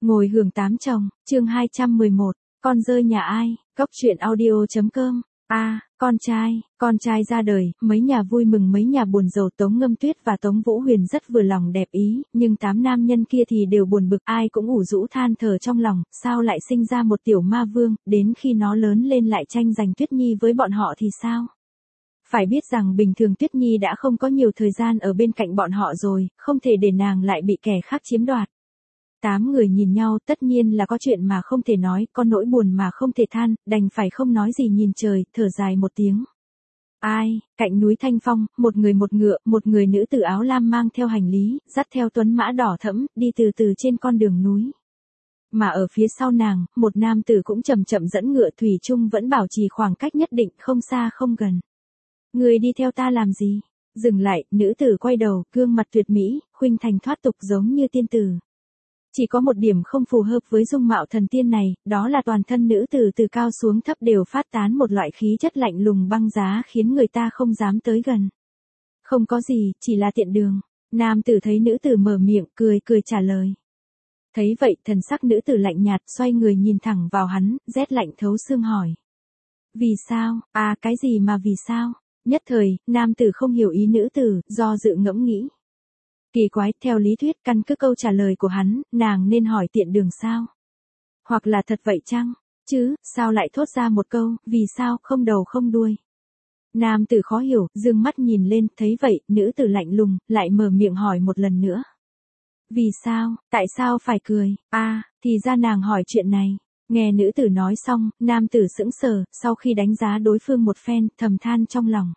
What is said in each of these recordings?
Ngồi hưởng tám chồng, chương 211, con rơi nhà ai, Cốc truyện audio.com. Con trai ra đời, mấy nhà vui mừng mấy nhà buồn rầu. Tống Ngâm Tuyết và Tống Vũ Huyền rất vừa lòng đẹp ý, nhưng 8 nam nhân kia thì đều buồn bực, ai cũng ủ rũ than thở trong lòng, sao lại sinh ra một tiểu ma vương, đến khi nó lớn lên lại tranh giành Tuyết Nhi với bọn họ thì sao? Phải biết rằng bình thường Tuyết Nhi đã không có nhiều thời gian ở bên cạnh bọn họ rồi, không thể để nàng lại bị kẻ khác chiếm đoạt. 8 người nhìn nhau, tất nhiên là có chuyện mà không thể nói, có nỗi buồn mà không thể than, đành phải không nói gì nhìn trời, thở dài một tiếng. Cạnh núi Thanh Phong, một người một ngựa, một người nữ tử áo lam mang theo hành lý, dắt theo tuấn mã đỏ thẫm, đi từ từ trên con đường núi. Mà ở phía sau nàng, một nam tử cũng chậm chậm dẫn ngựa, thủy chung vẫn bảo trì khoảng cách nhất định, không xa không gần. Người đi theo ta làm gì? Dừng lại, nữ tử quay đầu, gương mặt tuyệt mỹ, khuynh thành thoát tục giống như tiên tử. Chỉ có một điểm không phù hợp với dung mạo thần tiên này, đó là toàn thân nữ tử từ cao xuống thấp đều phát tán một loại khí chất lạnh lùng băng giá khiến người ta không dám tới gần. Không có gì, chỉ là tiện đường. Nam tử thấy nữ tử mở miệng, cười trả lời. Thấy vậy, thần sắc nữ tử lạnh nhạt, xoay người nhìn thẳng vào hắn, rét lạnh thấu xương hỏi. Vì sao? Cái gì mà vì sao? Nhất thời, nam tử không hiểu ý nữ tử, do dự ngẫm nghĩ. Kỳ quái, theo lý thuyết, căn cứ câu trả lời của hắn, nàng nên hỏi tiện đường sao? Hoặc là thật vậy chăng? Chứ, sao lại thốt ra một câu, vì sao, không đầu không đuôi? Nam tử khó hiểu, dương mắt nhìn lên, thấy vậy, nữ tử lạnh lùng, lại mở miệng hỏi một lần nữa. Vì sao, tại sao phải cười? Thì ra nàng hỏi chuyện này. Nghe nữ tử nói xong, nam tử sững sờ, sau khi đánh giá đối phương một phen, thầm than trong lòng.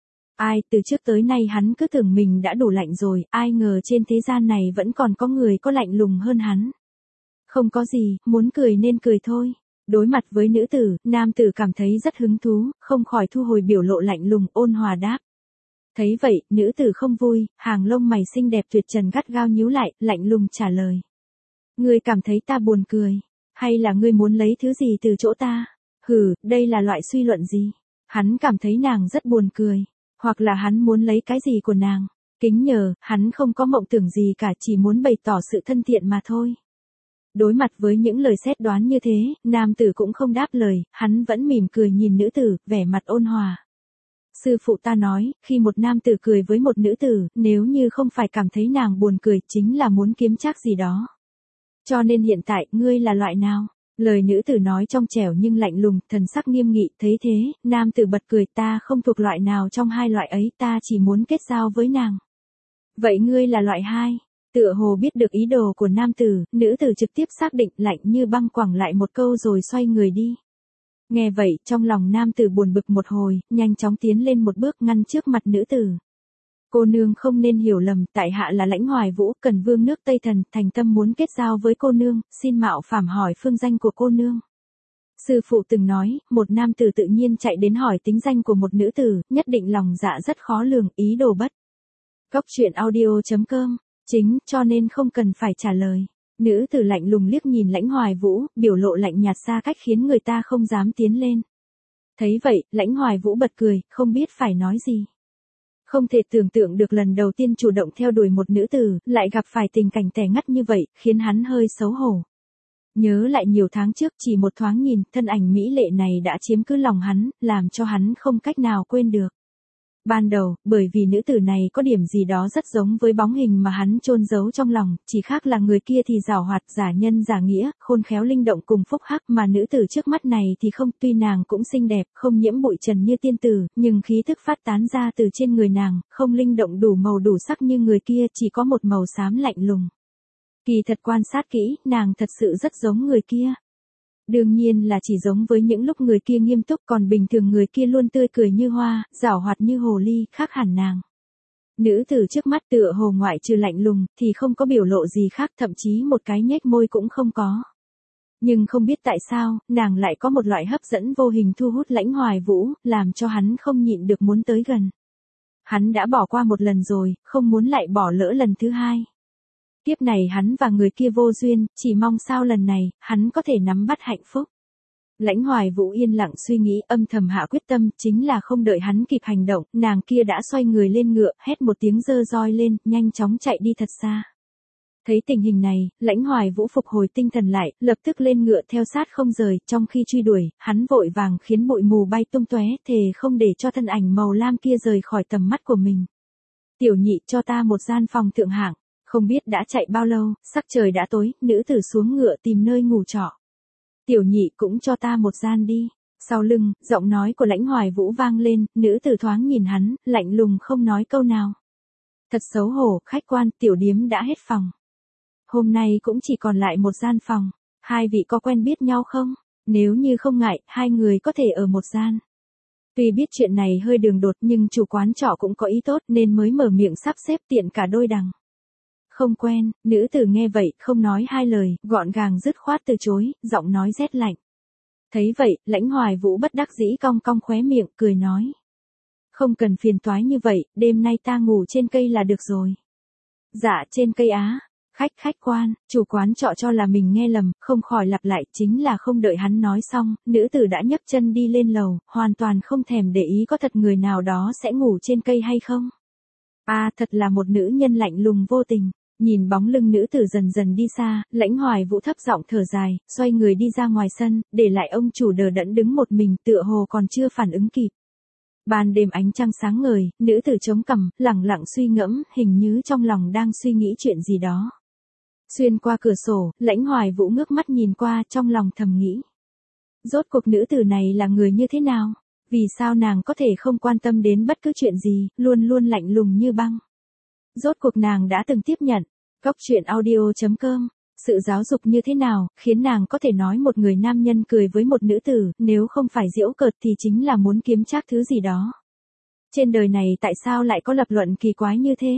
Từ trước tới nay hắn cứ tưởng mình đã đủ lạnh rồi, ai ngờ trên thế gian này vẫn còn có người có lạnh lùng hơn hắn. Không có gì, muốn cười nên cười thôi. Đối mặt với nữ tử, nam tử cảm thấy rất hứng thú, không khỏi thu hồi biểu lộ lạnh lùng, ôn hòa đáp. Thấy vậy, nữ tử không vui, hàng lông mày xinh đẹp tuyệt trần gắt gao nhíu lại, lạnh lùng trả lời. Ngươi cảm thấy ta buồn cười, hay là ngươi muốn lấy thứ gì từ chỗ ta? Đây là loại suy luận gì? Hắn cảm thấy nàng rất buồn cười. Hoặc là hắn muốn lấy cái gì của nàng. Kính nhờ, hắn không có mộng tưởng gì cả, chỉ muốn bày tỏ sự thân thiện mà thôi. Đối mặt với những lời xét đoán như thế, nam tử cũng không đáp lời, hắn vẫn mỉm cười nhìn nữ tử, vẻ mặt ôn hòa. Sư phụ ta nói, khi một nam tử cười với một nữ tử, nếu như không phải cảm thấy nàng buồn cười, chính là muốn kiếm trác gì đó. Cho nên hiện tại, ngươi là loại nào? Lời nữ tử nói trong trẻo nhưng lạnh lùng, thần sắc nghiêm nghị, thấy thế, nam tử bật cười, ta không thuộc loại nào trong hai loại ấy, ta chỉ muốn kết giao với nàng. Vậy ngươi là loại 2, tựa hồ biết được ý đồ của nam tử, nữ tử trực tiếp xác định, lạnh như băng quẳng lại một câu rồi xoay người đi. Nghe vậy, trong lòng nam tử buồn bực một hồi, nhanh chóng tiến lên một bước ngăn trước mặt nữ tử. Cô nương không nên hiểu lầm, tại hạ là Lãnh Hoài Vũ, Cần Vương nước Tây Thần, thành tâm muốn kết giao với cô nương, xin mạo phạm hỏi phương danh của cô nương. Sư phụ từng nói, một nam tử tự nhiên chạy đến hỏi tính danh của một nữ tử, nhất định lòng dạ rất khó lường, ý đồ bất. Cốc truyện audio.com, chính, cho nên không cần phải trả lời. Nữ tử lạnh lùng liếc nhìn Lãnh Hoài Vũ, biểu lộ lạnh nhạt xa cách khiến người ta không dám tiến lên. Thấy vậy, Lãnh Hoài Vũ bật cười, không biết phải nói gì. Không thể tưởng tượng được lần đầu tiên chủ động theo đuổi một nữ tử, lại gặp phải tình cảnh tẻ ngắt như vậy, khiến hắn hơi xấu hổ. Nhớ lại nhiều tháng trước, chỉ một thoáng nhìn, thân ảnh mỹ lệ này đã chiếm cứ lòng hắn, làm cho hắn không cách nào quên được. Ban đầu, bởi vì nữ tử này có điểm gì đó rất giống với bóng hình mà hắn chôn giấu trong lòng, chỉ khác là người kia thì giàu hoạt, giả nhân giả nghĩa, khôn khéo linh động cùng phúc hắc, mà nữ tử trước mắt này thì không, tuy nàng cũng xinh đẹp, không nhiễm bụi trần như tiên tử, nhưng khí thức phát tán ra từ trên người nàng, không linh động đủ màu đủ sắc như người kia, chỉ có một màu xám lạnh lùng. Kỳ thật quan sát kỹ, nàng thật sự rất giống người kia. Đương nhiên là chỉ giống với những lúc người kia nghiêm túc, còn bình thường người kia luôn tươi cười như hoa, giảo hoạt như hồ ly, khác hẳn nàng. Nữ tử trước mắt tựa hồ ngoại trừ lạnh lùng, thì không có biểu lộ gì khác, thậm chí một cái nhếch môi cũng không có. Nhưng không biết tại sao, nàng lại có một loại hấp dẫn vô hình thu hút Lãnh Hoài Vũ, làm cho hắn không nhịn được muốn tới gần. Hắn đã bỏ qua một lần rồi, không muốn lại bỏ lỡ lần thứ 2. Kiếp này hắn và người kia vô duyên, chỉ mong sao lần này, hắn có thể nắm bắt hạnh phúc. Lãnh Hoài Vũ yên lặng suy nghĩ, âm thầm hạ quyết tâm, chính là không đợi hắn kịp hành động, nàng kia đã xoay người lên ngựa, hét một tiếng giơ roi lên, nhanh chóng chạy đi thật xa. Thấy tình hình này, Lãnh Hoài Vũ phục hồi tinh thần lại, lập tức lên ngựa theo sát không rời, trong khi truy đuổi, hắn vội vàng khiến bụi mù bay tung tóe, thề không để cho thân ảnh màu lam kia rời khỏi tầm mắt của mình. Tiểu nhị, cho ta một gian phòng thượng hạng. Không biết đã chạy bao lâu, sắc trời đã tối, nữ tử xuống ngựa tìm nơi ngủ trọ. Tiểu nhị, cũng cho ta một gian đi. Sau lưng, giọng nói của Lãnh Hoài Vũ vang lên, nữ tử thoáng nhìn hắn, lạnh lùng không nói câu nào. Thật xấu hổ, khách quan, tiểu điếm đã hết phòng. Hôm nay cũng chỉ còn lại một gian phòng. Hai vị có quen biết nhau không? Nếu như không ngại, hai người có thể ở một gian. Tuy biết chuyện này hơi đường đột nhưng chủ quán trọ cũng có ý tốt nên mới mở miệng sắp xếp tiện cả đôi đằng. Không quen, nữ tử nghe vậy, không nói hai lời, gọn gàng dứt khoát từ chối, giọng nói rét lạnh. Thấy vậy, Lãnh Hoài Vũ bất đắc dĩ cong cong khóe miệng, cười nói. Không cần phiền toái như vậy, đêm nay ta ngủ trên cây là được rồi. Dạ, trên cây á. Khách quan, chủ quán trọ cho là mình nghe lầm, không khỏi lặp lại, chính là không đợi hắn nói xong, nữ tử đã nhấc chân đi lên lầu, hoàn toàn không thèm để ý có thật người nào đó sẽ ngủ trên cây hay không. Thật là một nữ nhân lạnh lùng vô tình. Nhìn bóng lưng nữ tử dần dần đi xa, Lãnh Hoài Vũ thấp giọng thở dài, xoay người đi ra ngoài sân, để lại ông chủ đờ đẫn đứng một mình, tựa hồ còn chưa phản ứng kịp. Ban đêm ánh trăng sáng ngời, nữ tử chống cằm, lẳng lặng suy ngẫm, hình như trong lòng đang suy nghĩ chuyện gì đó. Xuyên qua cửa sổ, Lãnh Hoài Vũ ngước mắt nhìn qua, trong lòng thầm nghĩ. Rốt cuộc nữ tử này là người như thế nào? Vì sao nàng có thể không quan tâm đến bất cứ chuyện gì, luôn luôn lạnh lùng như băng? Rốt cuộc nàng đã từng tiếp nhận. Góc truyện audio.com. Sự giáo dục như thế nào, khiến nàng có thể nói một người nam nhân cười với một nữ tử, nếu không phải giễu cợt thì chính là muốn kiếm trác thứ gì đó. Trên đời này tại sao lại có lập luận kỳ quái như thế?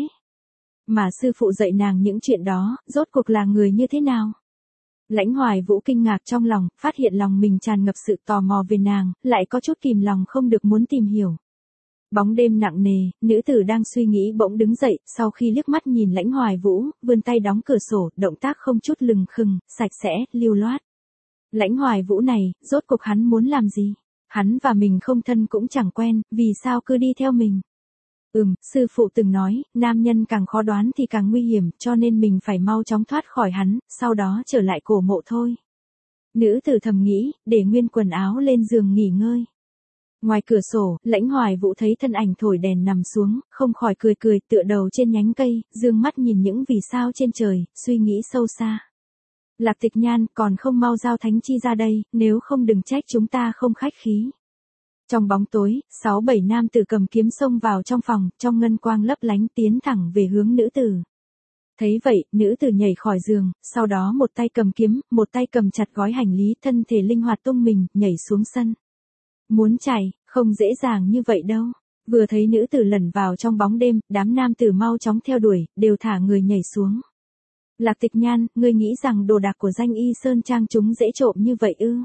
Mà sư phụ dạy nàng những chuyện đó, rốt cuộc là người như thế nào? Lãnh Hoài Vũ kinh ngạc trong lòng, phát hiện lòng mình tràn ngập sự tò mò về nàng, lại có chút kìm lòng không được muốn tìm hiểu. Bóng đêm nặng nề, nữ tử đang suy nghĩ bỗng đứng dậy, sau khi liếc mắt nhìn Lãnh Hoài Vũ, vươn tay đóng cửa sổ, động tác không chút lừng khừng, sạch sẽ, lưu loát. Lãnh Hoài Vũ này, rốt cuộc hắn muốn làm gì? Hắn và mình không thân cũng chẳng quen, vì sao cứ đi theo mình? Sư phụ từng nói, nam nhân càng khó đoán thì càng nguy hiểm, cho nên mình phải mau chóng thoát khỏi hắn, sau đó trở lại cổ mộ thôi. Nữ tử thầm nghĩ, để nguyên quần áo lên giường nghỉ ngơi. Ngoài cửa sổ, Lãnh Hoài Vũ thấy thân ảnh thổi đèn nằm xuống, không khỏi cười cười, tựa đầu trên nhánh cây, dương mắt nhìn những vì sao trên trời, suy nghĩ sâu xa. Lạc Tịch Nhan, còn không mau giao thánh chi ra đây, nếu không đừng trách chúng ta không khách khí. Trong bóng tối, 6-7 nam tử cầm kiếm xông vào trong phòng, trong ngân quang lấp lánh tiến thẳng về hướng nữ tử. Thấy vậy, nữ tử nhảy khỏi giường, sau đó một tay cầm kiếm, một tay cầm chặt gói hành lý, thân thể linh hoạt tung mình, nhảy xuống sân. Muốn chạy, không dễ dàng như vậy đâu. Vừa thấy nữ tử lẩn vào trong bóng đêm, đám nam tử mau chóng theo đuổi, đều thả người nhảy xuống. Lạc Tịch Nhan, ngươi nghĩ rằng đồ đạc của Danh Y Sơn Trang chúng dễ trộm như vậy ư?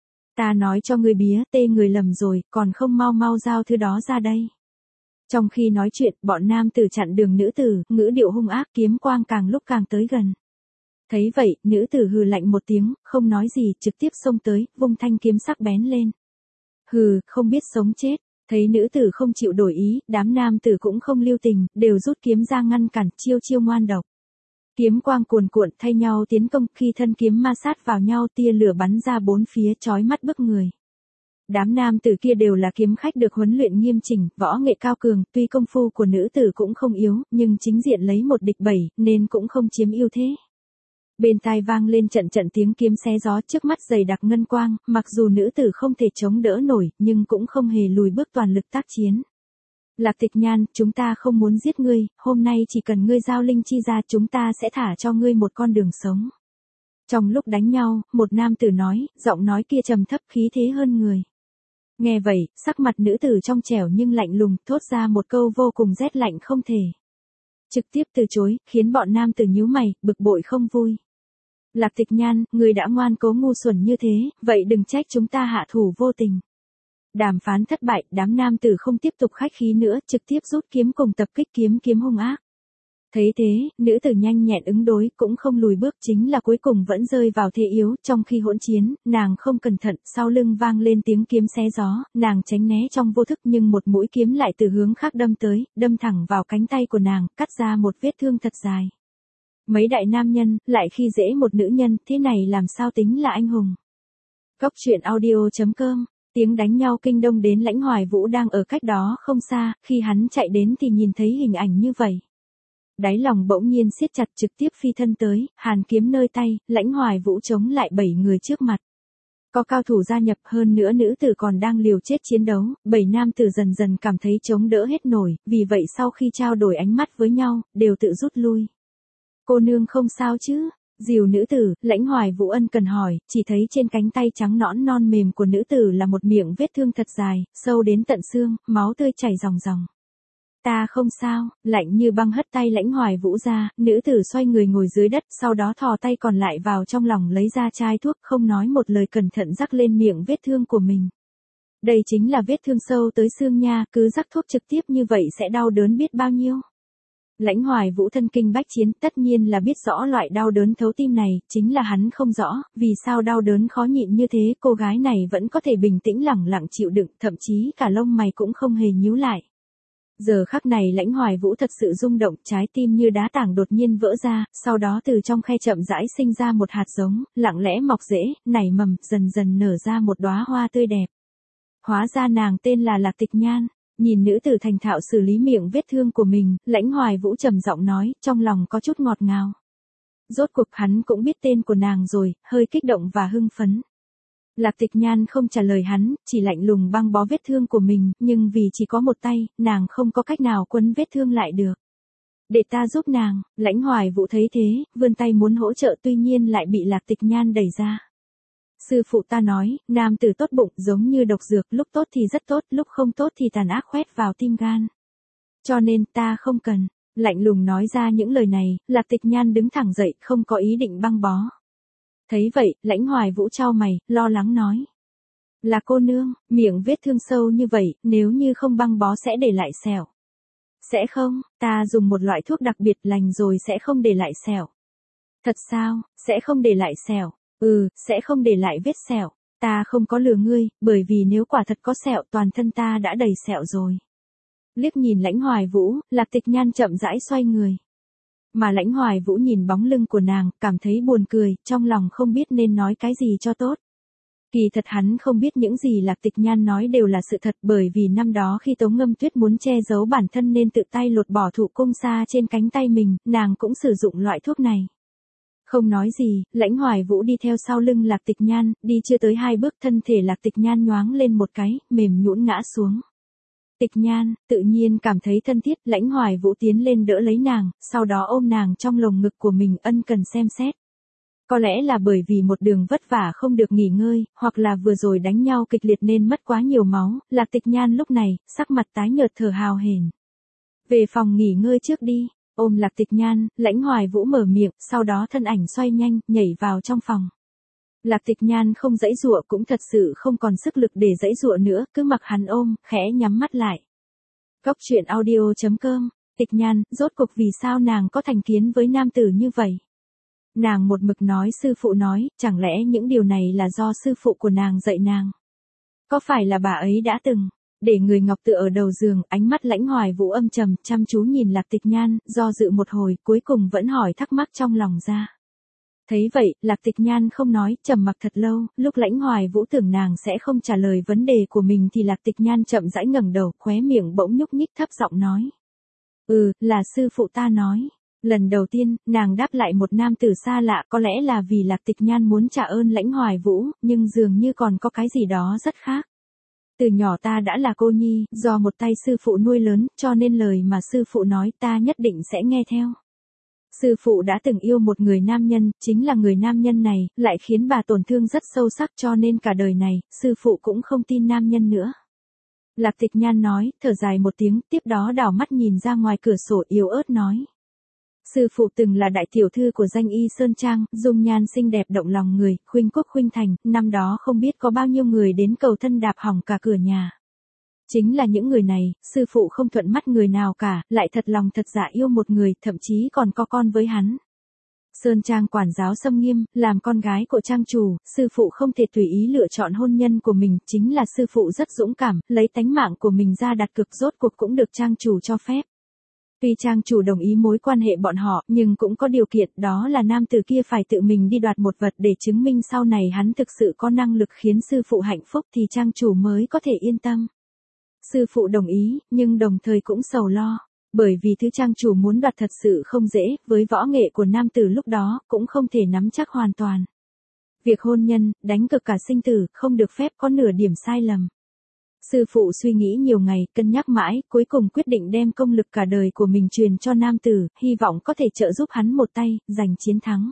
Ta nói cho ngươi bía, tê người lầm rồi, còn không mau mau giao thứ đó ra đây. Trong khi nói chuyện, bọn nam tử chặn đường nữ tử, ngữ điệu hung ác, kiếm quang càng lúc càng tới gần. Thấy vậy, nữ tử hừ lạnh một tiếng, không nói gì, trực tiếp xông tới, vung thanh kiếm sắc bén lên. Hừ, không biết sống chết. Thấy nữ tử không chịu đổi ý, đám nam tử cũng không lưu tình, đều rút kiếm ra ngăn cản, chiêu chiêu ngoan độc. Kiếm quang cuồn cuộn thay nhau tiến công, khi thân kiếm ma sát vào nhau, tia lửa bắn ra bốn phía, chói mắt bức người. Đám nam tử kia đều là kiếm khách được huấn luyện nghiêm chỉnh, võ nghệ cao cường, tuy công phu của nữ tử cũng không yếu, nhưng chính diện lấy một địch 7, nên cũng không chiếm ưu thế. Bên tai vang lên trận trận tiếng kiếm xé gió, trước mắt dày đặc ngân quang, mặc dù nữ tử không thể chống đỡ nổi, nhưng cũng không hề lùi bước, toàn lực tác chiến. Lạc Tịch Nhan, chúng ta không muốn giết ngươi, hôm nay chỉ cần ngươi giao linh chi ra, chúng ta sẽ thả cho ngươi một con đường sống. Trong lúc đánh nhau, một nam tử nói, giọng nói kia trầm thấp, khí thế hơn người. Nghe vậy, sắc mặt nữ tử trong trẻo nhưng lạnh lùng, thốt ra một câu vô cùng rét lạnh không thể. Trực tiếp từ chối, khiến bọn nam tử nhíu mày, bực bội không vui. Lạc Tịch Nhan, người đã ngoan cố ngu xuẩn như thế, vậy đừng trách chúng ta hạ thủ vô tình. Đàm phán thất bại, đám nam tử không tiếp tục khách khí nữa, trực tiếp rút kiếm cùng tập kích, kiếm hung ác. Thấy thế, nữ tử nhanh nhẹn ứng đối, cũng không lùi bước, chính là cuối cùng vẫn rơi vào thế yếu, trong khi hỗn chiến, nàng không cẩn thận, sau lưng vang lên tiếng kiếm xé gió, nàng tránh né trong vô thức nhưng một mũi kiếm lại từ hướng khác đâm tới, đâm thẳng vào cánh tay của nàng, cắt ra một vết thương thật dài. Mấy đại nam nhân, lại khi dễ một nữ nhân, thế này làm sao tính là anh hùng. Cốc truyện audio.com, tiếng đánh nhau kinh đông đến Lãnh Hoài Vũ đang ở cách đó không xa, khi hắn chạy đến thì nhìn thấy hình ảnh như vậy. Đáy lòng bỗng nhiên siết chặt, trực tiếp phi thân tới, hàn kiếm nơi tay, Lãnh Hoài Vũ chống lại 7 người trước mặt. Có cao thủ gia nhập, hơn nữa nữ tử còn đang liều chết chiến đấu, 7 nam tử dần dần cảm thấy chống đỡ hết nổi, vì vậy sau khi trao đổi ánh mắt với nhau, đều tự rút lui. Cô nương không sao chứ? Dìu nữ tử, Lãnh Hoài Vũ ân cần hỏi, chỉ thấy trên cánh tay trắng nõn non mềm của nữ tử là một miệng vết thương thật dài, sâu đến tận xương, máu tươi chảy ròng ròng. Ta không sao, lạnh như băng hất tay Lãnh Hoài Vũ ra, nữ tử xoay người ngồi dưới đất, sau đó thò tay còn lại vào trong lòng lấy ra chai thuốc, không nói một lời cẩn thận rắc lên miệng vết thương của mình. Đây chính là vết thương sâu tới xương nha, cứ rắc thuốc trực tiếp như vậy sẽ đau đớn biết bao nhiêu. Lãnh Hoài Vũ thân kinh bách chiến, tất nhiên là biết rõ loại đau đớn thấu tim này, chính là hắn không rõ, vì sao đau đớn khó nhịn như thế, cô gái này vẫn có thể bình tĩnh lẳng lặng chịu đựng, thậm chí cả lông mày cũng không hề nhíu lại. Giờ khắc này Lãnh Hoài Vũ thật sự rung động, trái tim như đá tảng đột nhiên vỡ ra, sau đó từ trong khe chậm rãi sinh ra một hạt giống, lặng lẽ mọc rễ, nảy mầm, dần dần nở ra một đóa hoa tươi đẹp. Hóa ra nàng tên là Lạc Tịch Nhan. Nhìn nữ tử thành thạo xử lý miệng vết thương của mình, Lãnh Hoài Vũ trầm giọng nói, trong lòng có chút ngọt ngào. Rốt cuộc hắn cũng biết tên của nàng rồi, hơi kích động và hưng phấn. Lạc Tịch Nhan không trả lời hắn, chỉ lạnh lùng băng bó vết thương của mình, nhưng vì chỉ có một tay, nàng không có cách nào quấn vết thương lại được. Để ta giúp nàng, Lãnh Hoài Vũ thấy thế, vươn tay muốn hỗ trợ tuy nhiên lại bị Lạc Tịch Nhan đẩy ra. Sư phụ ta nói, nam tử tốt bụng giống như độc dược, lúc tốt thì rất tốt, lúc không tốt thì tàn ác khoét vào tim gan. Cho nên ta không cần. Lạnh lùng nói ra những lời này, Lạc Tịch Nhan đứng thẳng dậy, không có ý định băng bó. Thấy vậy, Lãnh Hoài Vũ chau mày, lo lắng nói. Là cô nương, miệng vết thương sâu như vậy, nếu như không băng bó sẽ để lại sẹo. Sẽ không, ta dùng một loại thuốc đặc biệt lành rồi sẽ không để lại sẹo. Thật sao, sẽ không để lại sẹo? Sẽ không để lại vết sẹo. Ta không có lừa ngươi, bởi vì nếu quả thật có sẹo toàn thân ta đã đầy sẹo rồi. Liếc nhìn Lãnh Hoài Vũ, Lạc Tịch Nhan chậm rãi xoay người. Mà Lãnh Hoài Vũ nhìn bóng lưng của nàng, cảm thấy buồn cười, trong lòng không biết nên nói cái gì cho tốt. Kỳ thật hắn không biết những gì Lạc Tịch Nhan nói đều là sự thật, bởi vì năm đó khi Tống Ngâm Tuyết muốn che giấu bản thân nên tự tay lột bỏ thụ cung sa trên cánh tay mình, nàng cũng sử dụng loại thuốc này. Không nói gì, Lãnh Hoài Vũ đi theo sau lưng Lạc Tịch Nhan, đi chưa tới 2 bước thân thể Lạc Tịch Nhan nhoáng lên một cái, mềm nhũn ngã xuống. Tịch Nhan, tự nhiên cảm thấy thân thiết, Lãnh Hoài Vũ tiến lên đỡ lấy nàng, sau đó ôm nàng trong lồng ngực của mình ân cần xem xét. Có lẽ là bởi vì một đường vất vả không được nghỉ ngơi, hoặc là vừa rồi đánh nhau kịch liệt nên mất quá nhiều máu, Lạc Tịch Nhan lúc này, sắc mặt tái nhợt thở hào hển. Về phòng nghỉ ngơi trước đi. Ôm Lạc Tịch Nhan, Lãnh Hoài Vũ mở miệng, sau đó thân ảnh xoay nhanh, nhảy vào trong phòng. Lạc Tịch Nhan không giãy giụa cũng thật sự không còn sức lực để giãy giụa nữa, cứ mặc hắn ôm, khẽ nhắm mắt lại. Cốc truyện audio.com, Tịch Nhan, rốt cuộc vì sao nàng có thành kiến với nam tử như vậy? Nàng một mực nói sư phụ nói, chẳng lẽ những điều này là do sư phụ của nàng dạy nàng? Có phải là bà ấy đã từng để người ngọc tựa ở đầu giường, ánh mắt Lãnh Hoài Vũ âm trầm, chăm chú nhìn Lạc Tịch Nhan, do dự một hồi, cuối cùng vẫn hỏi thắc mắc trong lòng ra. Thấy vậy, Lạc Tịch Nhan không nói, trầm mặc thật lâu, lúc Lãnh Hoài Vũ tưởng nàng sẽ không trả lời vấn đề của mình thì Lạc Tịch Nhan chậm rãi ngẩng đầu, khóe miệng bỗng nhúc nhích thấp giọng nói. Là sư phụ ta nói. Lần đầu tiên, nàng đáp lại một nam tử xa lạ, có lẽ là vì Lạc Tịch Nhan muốn trả ơn Lãnh Hoài Vũ, nhưng dường như còn có cái gì đó rất khác. Từ nhỏ ta đã là cô nhi, do một tay sư phụ nuôi lớn, cho nên lời mà sư phụ nói ta nhất định sẽ nghe theo. Sư phụ đã từng yêu một người nam nhân, chính là người nam nhân này, lại khiến bà tổn thương rất sâu sắc cho nên cả đời này, sư phụ cũng không tin nam nhân nữa. Lạc Tịch Nhan nói, thở dài một tiếng, tiếp đó đảo mắt nhìn ra ngoài cửa sổ yếu ớt nói. Sư phụ từng là đại tiểu thư của danh y Sơn Trang, dung nhan xinh đẹp động lòng người, khuynh quốc khuynh thành, năm đó không biết có bao nhiêu người đến cầu thân đạp hỏng cả cửa nhà. Chính là những người này, sư phụ không thuận mắt người nào cả, lại thật lòng thật dạ yêu một người, thậm chí còn có con với hắn. Sơn Trang quản giáo xâm nghiêm, làm con gái của trang chủ, sư phụ không thể tùy ý lựa chọn hôn nhân của mình, chính là sư phụ rất dũng cảm, lấy tánh mạng của mình ra đặt cược rốt cuộc cũng được trang chủ cho phép. Tuy trang chủ đồng ý mối quan hệ bọn họ, nhưng cũng có điều kiện, đó là nam tử kia phải tự mình đi đoạt một vật để chứng minh sau này hắn thực sự có năng lực khiến sư phụ hạnh phúc thì trang chủ mới có thể yên tâm. Sư phụ đồng ý, nhưng đồng thời cũng sầu lo. Bởi vì thứ trang chủ muốn đoạt thật sự không dễ, với võ nghệ của nam tử lúc đó, cũng không thể nắm chắc hoàn toàn. Việc hôn nhân, đánh cực cả sinh tử, không được phép có nửa điểm sai lầm. Sư phụ suy nghĩ nhiều ngày, cân nhắc mãi, cuối cùng quyết định đem công lực cả đời của mình truyền cho nam tử, hy vọng có thể trợ giúp hắn một tay, giành chiến thắng.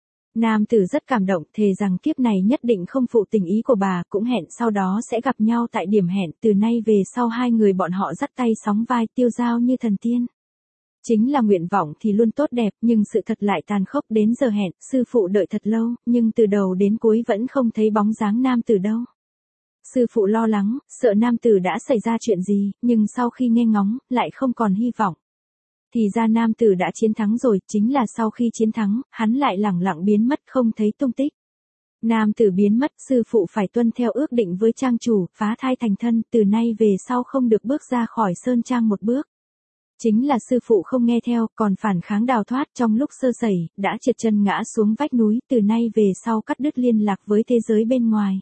Nam tử rất cảm động, thề rằng kiếp này nhất định không phụ tình ý của bà, cũng hẹn sau đó sẽ gặp nhau tại điểm hẹn, từ nay về sau hai người bọn họ dắt tay sóng vai tiêu dao như thần tiên. Chính là nguyện vọng thì luôn tốt đẹp, nhưng sự thật lại tàn khốc, đến giờ hẹn, sư phụ đợi thật lâu, nhưng từ đầu đến cuối vẫn không thấy bóng dáng nam tử đâu. Sư phụ lo lắng, sợ nam tử đã xảy ra chuyện gì, nhưng sau khi nghe ngóng, lại không còn hy vọng. Thì ra nam tử đã chiến thắng rồi, chính là sau khi chiến thắng, hắn lại lẳng lặng biến mất không thấy tung tích. Nam tử biến mất, sư phụ phải tuân theo ước định với trang chủ, phá thai thành thân, từ nay về sau không được bước ra khỏi sơn trang một bước. Chính là sư phụ không nghe theo, còn phản kháng đào thoát, trong lúc sơ sẩy, đã trượt chân ngã xuống vách núi, từ nay về sau cắt đứt liên lạc với thế giới bên ngoài.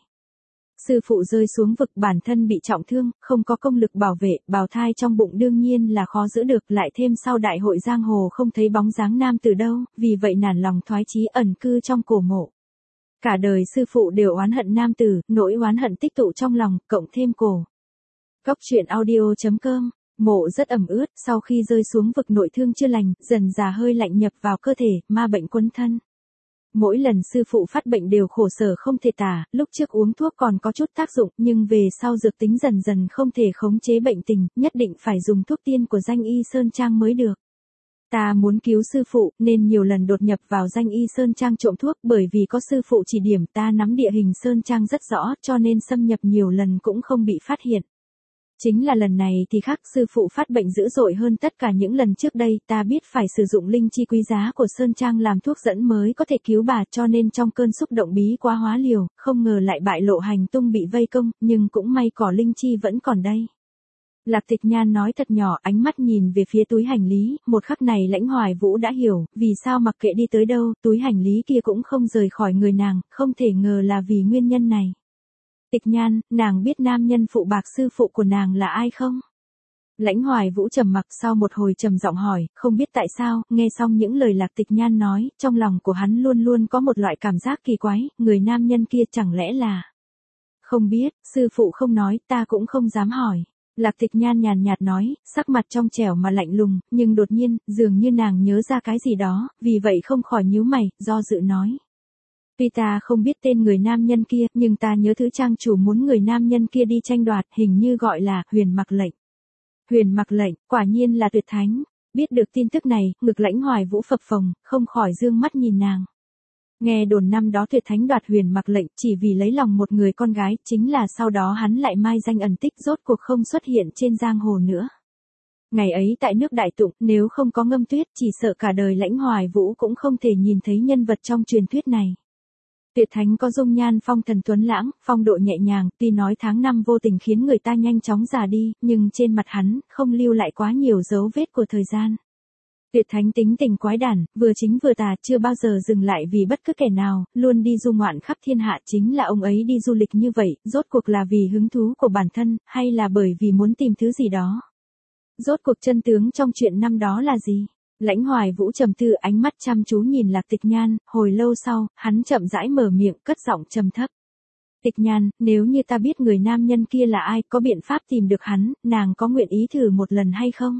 Sư phụ rơi xuống vực, bản thân bị trọng thương, không có công lực bảo vệ, bào thai trong bụng đương nhiên là khó giữ được, lại thêm sau đại hội giang hồ không thấy bóng dáng nam từ đâu, vì vậy nản lòng thoái chí ẩn cư trong cổ mộ. Cả đời sư phụ đều oán hận nam tử, nỗi oán hận tích tụ trong lòng, cộng thêm cổ. Cóc truyện audio.com. Mộ rất ẩm ướt, sau khi rơi xuống vực nội thương chưa lành, dần dà hơi lạnh nhập vào cơ thể, ma bệnh quấn thân. Mỗi lần sư phụ phát bệnh đều khổ sở không thể tả, lúc trước uống thuốc còn có chút tác dụng, nhưng về sau dược tính dần dần không thể khống chế bệnh tình, nhất định phải dùng thuốc tiên của danh y Sơn Trang mới được. Ta muốn cứu sư phụ, nên nhiều lần đột nhập vào danh y Sơn Trang trộm thuốc, bởi vì có sư phụ chỉ điểm, ta nắm địa hình Sơn Trang rất rõ, cho nên xâm nhập nhiều lần cũng không bị phát hiện. Chính là lần này thì khác, sư phụ phát bệnh dữ dội hơn tất cả những lần trước đây, ta biết phải sử dụng linh chi quý giá của Sơn Trang làm thuốc dẫn mới có thể cứu bà, cho nên trong cơn xúc động bí quá hóa liều, không ngờ lại bại lộ hành tung bị vây công, nhưng cũng may cỏ linh chi vẫn còn đây. Lạc Tịch Nhan nói thật nhỏ, ánh mắt nhìn về phía túi hành lý, một khắc này Lãnh Hoài Vũ đã hiểu, vì sao mặc kệ đi tới đâu, túi hành lý kia cũng không rời khỏi người nàng, không thể ngờ là vì nguyên nhân này. Tịch Nhan, nàng biết nam nhân phụ bạc sư phụ của nàng là ai không? Lãnh Hoài Vũ trầm mặc, sau một hồi trầm giọng hỏi, không biết tại sao, nghe xong những lời Lạc Tịch Nhan nói, trong lòng của hắn luôn luôn có một loại cảm giác kỳ quái, người nam nhân kia chẳng lẽ là... Không biết, sư phụ không nói, ta cũng không dám hỏi. Lạc Tịch Nhan nhàn nhạt nói, sắc mặt trong trẻo mà lạnh lùng, nhưng đột nhiên, dường như nàng nhớ ra cái gì đó, vì vậy không khỏi nhíu mày, do dự nói. Tuy ta không biết tên người nam nhân kia, nhưng ta nhớ thứ trang chủ muốn người nam nhân kia đi tranh đoạt, hình như gọi là Huyền Mặc Lệnh. Huyền Mặc Lệnh, quả nhiên là tuyệt thánh. Biết được tin tức này, ngực Lãnh Hoài Vũ phập phồng, không khỏi dương mắt nhìn nàng. Nghe đồn năm đó tuyệt thánh đoạt Huyền Mặc Lệnh chỉ vì lấy lòng một người con gái, chính là sau đó hắn lại mai danh ẩn tích, rốt cuộc không xuất hiện trên giang hồ nữa. Ngày ấy tại nước Đại Tụng, nếu không có Ngâm Tuyết, chỉ sợ cả đời Lãnh Hoài Vũ cũng không thể nhìn thấy nhân vật trong truyền thuyết này. Tuyệt thánh có dung nhan phong thần tuấn lãng, phong độ nhẹ nhàng, tuy nói tháng năm vô tình khiến người ta nhanh chóng già đi, nhưng trên mặt hắn, không lưu lại quá nhiều dấu vết của thời gian. Tuyệt thánh tính tình quái đản, vừa chính vừa tà, chưa bao giờ dừng lại vì bất cứ kẻ nào, luôn đi du ngoạn khắp thiên hạ. Chính là ông ấy đi du lịch như vậy, rốt cuộc là vì hứng thú của bản thân, hay là bởi vì muốn tìm thứ gì đó? Rốt cuộc chân tướng trong chuyện năm đó là gì? Lãnh Hoài Vũ trầm tư, ánh mắt chăm chú nhìn Lạc Tịch Nhan, hồi lâu sau, hắn chậm rãi mở miệng, cất giọng trầm thấp. Tịch Nhan, nếu như ta biết người nam nhân kia là ai, có biện pháp tìm được hắn, nàng có nguyện ý thử một lần hay không?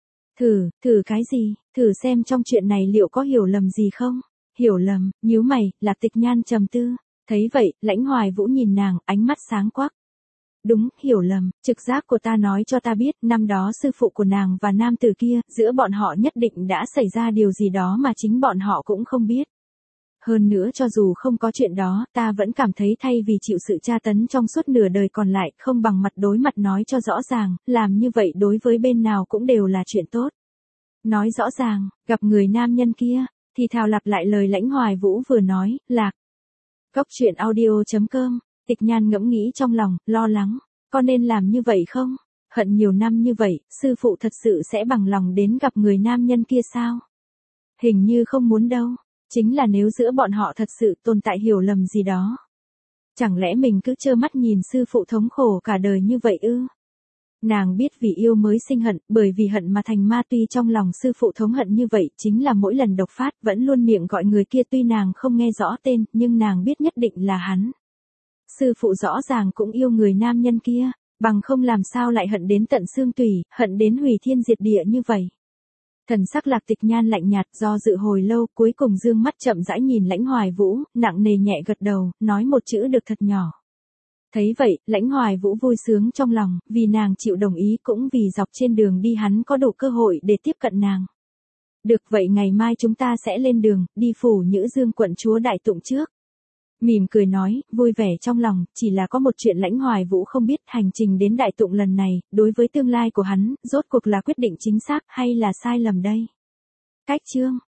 Thử cái gì? Thử xem trong chuyện này liệu có hiểu lầm gì không? Hiểu lầm, nhíu mày, Lạc Tịch Nhan trầm tư. Thấy vậy, Lãnh Hoài Vũ nhìn nàng, ánh mắt sáng quắc. Đúng, hiểu lầm, trực giác của ta nói cho ta biết, năm đó sư phụ của nàng và nam tử kia, giữa bọn họ nhất định đã xảy ra điều gì đó mà chính bọn họ cũng không biết. Hơn nữa cho dù không có chuyện đó, ta vẫn cảm thấy thay vì chịu sự tra tấn trong suốt nửa đời còn lại, không bằng mặt đối mặt nói cho rõ ràng, làm như vậy đối với bên nào cũng đều là chuyện tốt. Nói rõ ràng, gặp người nam nhân kia, thì thào lặp lại lời Lãnh Hoài Vũ vừa nói, Lạc. Cóc truyện audio.com. Tịch Nhan ngẫm nghĩ trong lòng, lo lắng, có nên làm như vậy không? Hận nhiều năm như vậy, sư phụ thật sự sẽ bằng lòng đến gặp người nam nhân kia sao? Hình như không muốn đâu. Chính là nếu giữa bọn họ thật sự tồn tại hiểu lầm gì đó. Chẳng lẽ mình cứ trơ mắt nhìn sư phụ thống khổ cả đời như vậy ư? Nàng biết vì yêu mới sinh hận, bởi vì hận mà thành ma, tuy trong lòng sư phụ thống hận như vậy, chính là mỗi lần độc phát vẫn luôn miệng gọi người kia, tuy nàng không nghe rõ tên, nhưng nàng biết nhất định là hắn. Sư phụ rõ ràng cũng yêu người nam nhân kia, bằng không làm sao lại hận đến tận xương tủy, hận đến hủy thiên diệt địa như vậy. Thần sắc Lạc Tịch Nhan lạnh nhạt, do dự hồi lâu, cuối cùng dương mắt chậm rãi nhìn Lãnh Hoài Vũ, nặng nề nhẹ gật đầu, nói một chữ được thật nhỏ. Thấy vậy, Lãnh Hoài Vũ vui sướng trong lòng, vì nàng chịu đồng ý, cũng vì dọc trên đường đi hắn có đủ cơ hội để tiếp cận nàng. Được vậy, ngày mai chúng ta sẽ lên đường, đi phủ Nhữ Dương quận chúa Đại Tụng trước. Mỉm cười nói, vui vẻ trong lòng, chỉ là có một chuyện Lãnh Hoài Vũ không biết, hành trình đến Đại Tụng lần này, đối với tương lai của hắn, rốt cuộc là quyết định chính xác hay là sai lầm đây? Cách chương